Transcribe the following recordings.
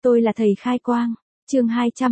Tôi là thầy khai quang. Chương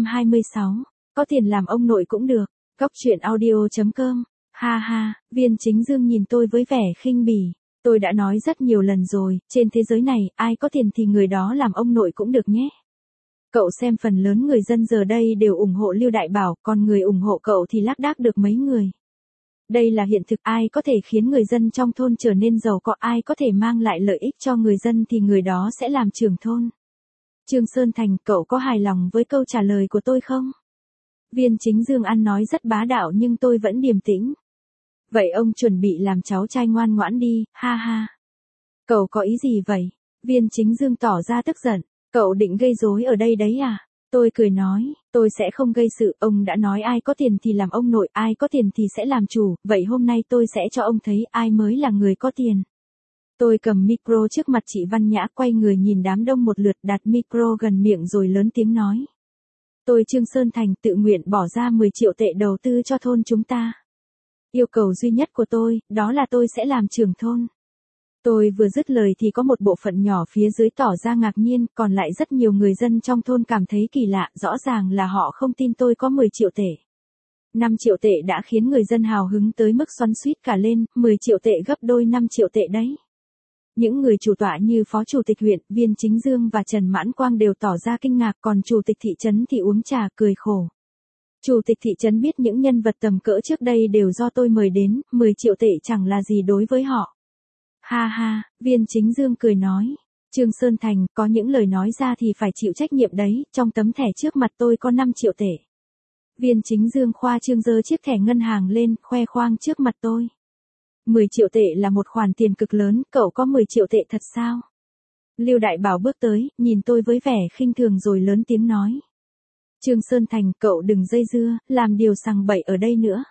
226. Có tiền làm ông nội cũng được. Góc truyện audio.com. Ha ha, Viên Chính Dương nhìn tôi với vẻ khinh bỉ. Tôi đã nói rất nhiều lần rồi, trên thế giới này, ai có tiền thì người đó làm ông nội cũng được nhé. Cậu xem phần lớn người dân giờ đây đều ủng hộ Lưu Đại Bảo, còn người ủng hộ cậu thì lác đác được mấy người. Đây là hiện thực, ai có thể khiến người dân trong thôn trở nên giàu có, ai có thể mang lại lợi ích cho người dân thì người đó sẽ làm trưởng thôn. Trương Sơn Thành, cậu có hài lòng với câu trả lời của tôi không? Viên Chính Dương ăn nói rất bá đạo nhưng tôi vẫn điềm tĩnh. Vậy ông chuẩn bị làm cháu trai ngoan ngoãn đi, ha ha. Cậu có ý gì vậy? Viên Chính Dương tỏ ra tức giận. Cậu định gây rối ở đây đấy à? Tôi cười nói, tôi sẽ không gây sự, ông đã nói ai có tiền thì làm ông nội, ai có tiền thì sẽ làm chủ, vậy hôm nay tôi sẽ cho ông thấy ai mới là người có tiền. Tôi cầm micro trước mặt chị Văn Nhã, quay người nhìn đám đông một lượt, đặt micro gần miệng rồi lớn tiếng nói. Tôi Trương Sơn Thành tự nguyện bỏ ra 10 triệu tệ đầu tư cho thôn chúng ta. Yêu cầu duy nhất của tôi, đó là tôi sẽ làm trưởng thôn. Tôi vừa dứt lời thì có một bộ phận nhỏ phía dưới tỏ ra ngạc nhiên, còn lại rất nhiều người dân trong thôn cảm thấy kỳ lạ, rõ ràng là họ không tin tôi có 10 triệu tệ. 5 triệu tệ đã khiến người dân hào hứng tới mức xoắn xuýt cả lên, 10 triệu tệ gấp đôi 5 triệu tệ đấy. Những người chủ tọa như Phó Chủ tịch huyện, Viên Chính Dương và Trần Mãn Quang đều tỏ ra kinh ngạc, còn Chủ tịch thị trấn thì uống trà cười khổ. Chủ tịch thị trấn biết những nhân vật tầm cỡ trước đây đều do tôi mời đến, 10 triệu tệ chẳng là gì đối với họ. Ha ha, Viên Chính Dương cười nói. Trương Sơn Thành, có những lời nói ra thì phải chịu trách nhiệm đấy, trong tấm thẻ trước mặt tôi có 5 triệu tệ. Viên Chính Dương khoa trương giơ chiếc thẻ ngân hàng lên, khoe khoang trước mặt tôi. 10 triệu tệ là một khoản tiền cực lớn, cậu có 10 triệu tệ thật sao? Lưu Đại Bảo bước tới, nhìn tôi với vẻ khinh thường rồi lớn tiếng nói. Trương Sơn Thành, cậu đừng dây dưa, làm điều sằng bậy ở đây nữa.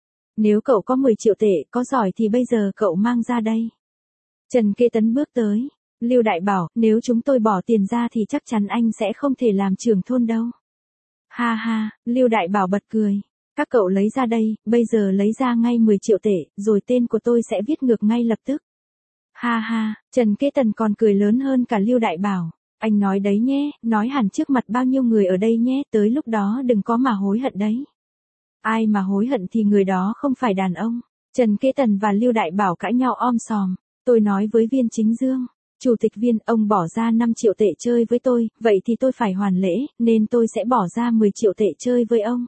Nếu cậu có 10 triệu tệ, có giỏi thì bây giờ cậu mang ra đây. Trần Kế Tấn bước tới. Lưu Đại Bảo, nếu chúng tôi bỏ tiền ra thì chắc chắn anh sẽ không thể làm trưởng thôn đâu. Ha ha, Lưu Đại Bảo bật cười. Các cậu lấy ra đây, bây giờ lấy ra ngay 10 triệu tệ, rồi tên của tôi sẽ viết ngược ngay lập tức. Ha ha, Trần Kế Tần còn cười lớn hơn cả Lưu Đại Bảo. Anh nói đấy nhé, nói hẳn trước mặt bao nhiêu người ở đây nhé, tới lúc đó đừng có mà hối hận đấy. Ai mà hối hận thì người đó không phải đàn ông. Trần Kế Tần và Lưu Đại Bảo cãi nhau om sòm. Tôi nói với Viên Chính Dương, Chủ tịch Viên, ông bỏ ra 5 triệu tệ chơi với tôi, vậy thì tôi phải hoàn lễ, nên tôi sẽ bỏ ra 10 triệu tệ chơi với ông.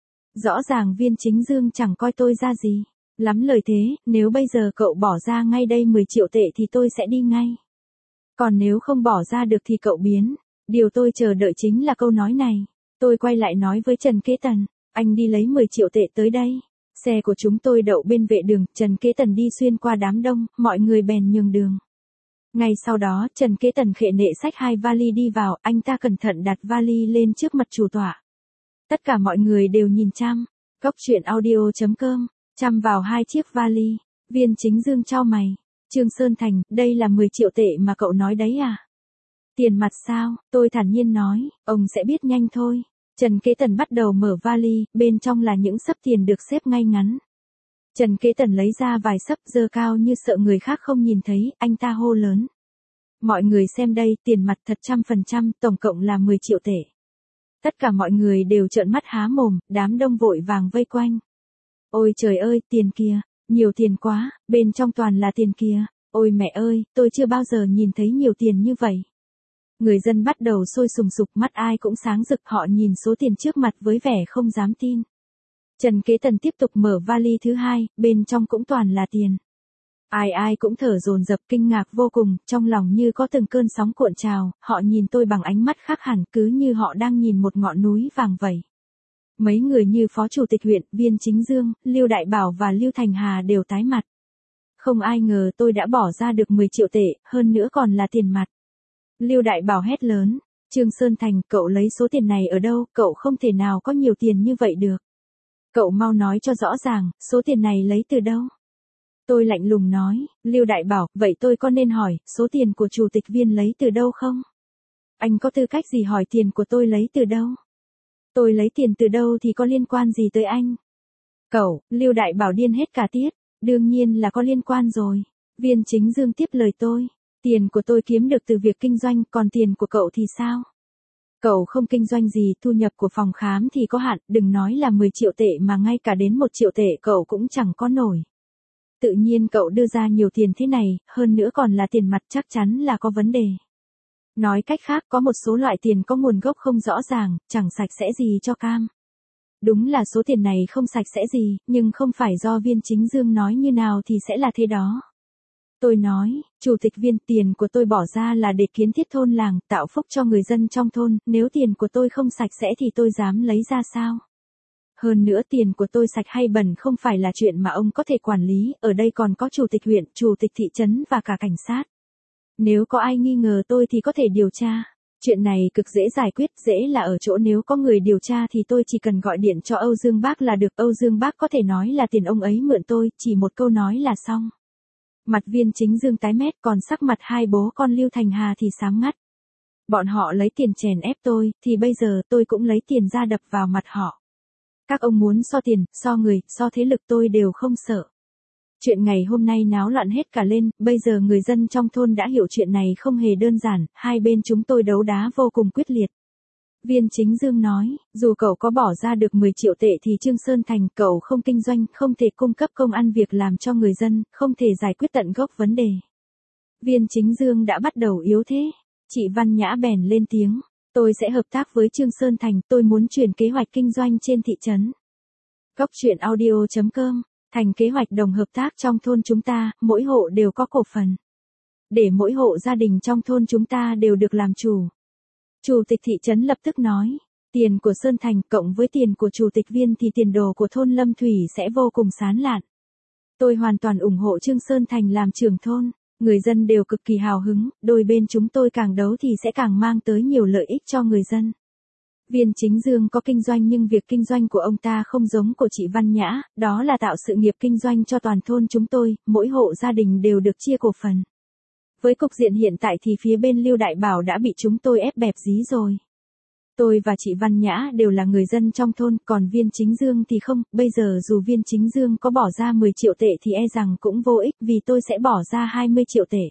Rõ ràng Viên Chính Dương chẳng coi tôi ra gì. Lắm lời thế, nếu bây giờ cậu bỏ ra ngay đây 10 triệu tệ thì tôi sẽ đi ngay. Còn nếu không bỏ ra được thì cậu biến. Điều tôi chờ đợi chính là câu nói này. Tôi quay lại nói với Trần Kế Tần, anh đi lấy 10 triệu tệ tới đây. Xe của chúng tôi đậu bên vệ đường, Trần Kế Tần đi xuyên qua đám đông, mọi người bèn nhường đường. Ngay sau đó, Trần Kế Tần khệ nệ xách 2 vali đi vào, anh ta cẩn thận đặt vali lên trước mặt chủ tọa. Tất cả mọi người đều nhìn chăm. Góc truyện audio.com, chăm vào 2 chiếc vali. Viên Chính Dương chau mày. Trương Sơn Thành, đây là 10 triệu tệ mà cậu nói đấy à? Tiền mặt sao? Tôi thản nhiên nói, ông sẽ biết nhanh thôi. Trần Kế Tần bắt đầu mở vali, bên trong là những xấp tiền được xếp ngay ngắn. Trần Kế Tần lấy ra vài xấp giơ cao như sợ người khác không nhìn thấy, anh ta hô lớn. Mọi người xem đây, tiền mặt thật 100%, tổng cộng là 10 triệu tệ. Tất cả mọi người đều trợn mắt há mồm, đám đông vội vàng vây quanh. Ôi trời ơi, tiền kìa, nhiều tiền quá, bên trong toàn là tiền kìa. Ôi mẹ ơi, tôi chưa bao giờ nhìn thấy nhiều tiền như vậy. Người dân bắt đầu sôi sùng sục, mắt ai cũng sáng rực, họ nhìn số tiền trước mặt với vẻ không dám tin. Trần Kế Tần tiếp tục mở vali thứ hai, bên trong cũng toàn là tiền. Ai cũng thở dồn dập kinh ngạc vô cùng, trong lòng như có từng cơn sóng cuộn trào, họ nhìn tôi bằng ánh mắt khác hẳn, cứ như họ đang nhìn một ngọn núi vàng vậy. Mấy người như Phó Chủ tịch huyện, Viên Chính Dương, Lưu Đại Bảo và Lưu Thành Hà đều tái mặt. Không ai ngờ tôi đã bỏ ra được 10 triệu tệ, hơn nữa còn là tiền mặt. Lưu Đại Bảo hét lớn, Trương Sơn Thành, cậu lấy số tiền này ở đâu, cậu không thể nào có nhiều tiền như vậy được. Cậu mau nói cho rõ ràng, số tiền này lấy từ đâu? Tôi lạnh lùng nói, Lưu Đại Bảo, vậy tôi có nên hỏi, số tiền của Chủ tịch Viên lấy từ đâu không? Anh có tư cách gì hỏi tiền của tôi lấy từ đâu? Tôi lấy tiền từ đâu thì có liên quan gì tới anh? Cậu, Lưu Đại Bảo điên hết cả tiết, đương nhiên là có liên quan rồi. Viên Chính Dương tiếp lời tôi, tiền của tôi kiếm được từ việc kinh doanh, còn tiền của cậu thì sao? Cậu không kinh doanh gì, thu nhập của phòng khám thì có hạn, đừng nói là 10 triệu tệ mà ngay cả đến 1 triệu tệ cậu cũng chẳng có nổi. Tự nhiên cậu đưa ra nhiều tiền thế này, hơn nữa còn là tiền mặt, chắc chắn là có vấn đề. Nói cách khác, có một số loại tiền có nguồn gốc không rõ ràng, chẳng sạch sẽ gì cho cam. Đúng là số tiền này không sạch sẽ gì, nhưng không phải do Viên Chính Dương nói như nào thì sẽ là thế đó. Tôi nói, Chủ tịch Viên, tiền của tôi bỏ ra là để kiến thiết thôn làng, tạo phúc cho người dân trong thôn, nếu tiền của tôi không sạch sẽ thì tôi dám lấy ra sao? Hơn nữa tiền của tôi sạch hay bẩn không phải là chuyện mà ông có thể quản lý, ở đây còn có chủ tịch huyện, chủ tịch thị trấn và cả cảnh sát. Nếu có ai nghi ngờ tôi thì có thể điều tra. Chuyện này cực dễ giải quyết, dễ là ở chỗ nếu có người điều tra thì tôi chỉ cần gọi điện cho Âu Dương Bác là được. Âu Dương Bác có thể nói là tiền ông ấy mượn tôi, chỉ một câu nói là xong. Mặt Viên Chính Dương tái mét, còn sắc mặt hai bố con Lưu Thành Hà thì sáng ngắt. Bọn họ lấy tiền chèn ép tôi, thì bây giờ tôi cũng lấy tiền ra đập vào mặt họ. Các ông muốn so tiền, so người, so thế lực tôi đều không sợ. Chuyện ngày hôm nay náo loạn hết cả lên, bây giờ người dân trong thôn đã hiểu chuyện này không hề đơn giản, hai bên chúng tôi đấu đá vô cùng quyết liệt. Viên Chính Dương nói, dù cậu có bỏ ra được 10 triệu tệ thì Trương Sơn Thành cậu không kinh doanh, không thể cung cấp công ăn việc làm cho người dân, không thể giải quyết tận gốc vấn đề. Viên Chính Dương đã bắt đầu yếu thế. Chị Văn Nhã bèn lên tiếng, tôi sẽ hợp tác với Trương Sơn Thành, tôi muốn chuyển kế hoạch kinh doanh trên thị trấn. Góc truyện audio.com, thành kế hoạch đồng hợp tác trong thôn chúng ta, mỗi hộ đều có cổ phần. Để mỗi hộ gia đình trong thôn chúng ta đều được làm chủ. Chủ tịch thị trấn lập tức nói, tiền của Sơn Thành cộng với tiền của chủ tịch Viên thì tiền đồ của thôn Lâm Thủy sẽ vô cùng sáng lạn. Tôi hoàn toàn ủng hộ Trương Sơn Thành làm trưởng thôn, người dân đều cực kỳ hào hứng, đôi bên chúng tôi càng đấu thì sẽ càng mang tới nhiều lợi ích cho người dân. Viên Chính Dương có kinh doanh nhưng việc kinh doanh của ông ta không giống của chị Văn Nhã, đó là tạo sự nghiệp kinh doanh cho toàn thôn chúng tôi, mỗi hộ gia đình đều được chia cổ phần. Với cục diện hiện tại thì phía bên Lưu Đại Bảo đã bị chúng tôi ép bẹp dí rồi. Tôi và chị Văn Nhã đều là người dân trong thôn, còn Viên Chính Dương thì không, bây giờ dù Viên Chính Dương có bỏ ra 10 triệu tệ thì e rằng cũng vô ích vì tôi sẽ bỏ ra 20 triệu tệ.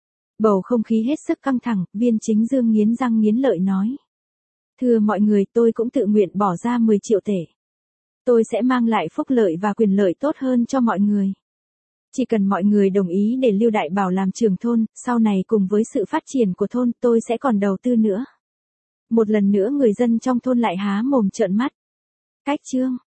Bầu không khí hết sức căng thẳng, Viên Chính Dương nghiến răng nghiến lợi nói. Thưa mọi người, tôi cũng tự nguyện bỏ ra 10 triệu tệ. Tôi sẽ mang lại phúc lợi và quyền lợi tốt hơn cho mọi người. Chỉ cần mọi người đồng ý để Lưu Đại Bảo làm trưởng thôn, sau này cùng với sự phát triển của thôn tôi sẽ còn đầu tư nữa. Một lần nữa người dân trong thôn lại há mồm trợn mắt. Cách chương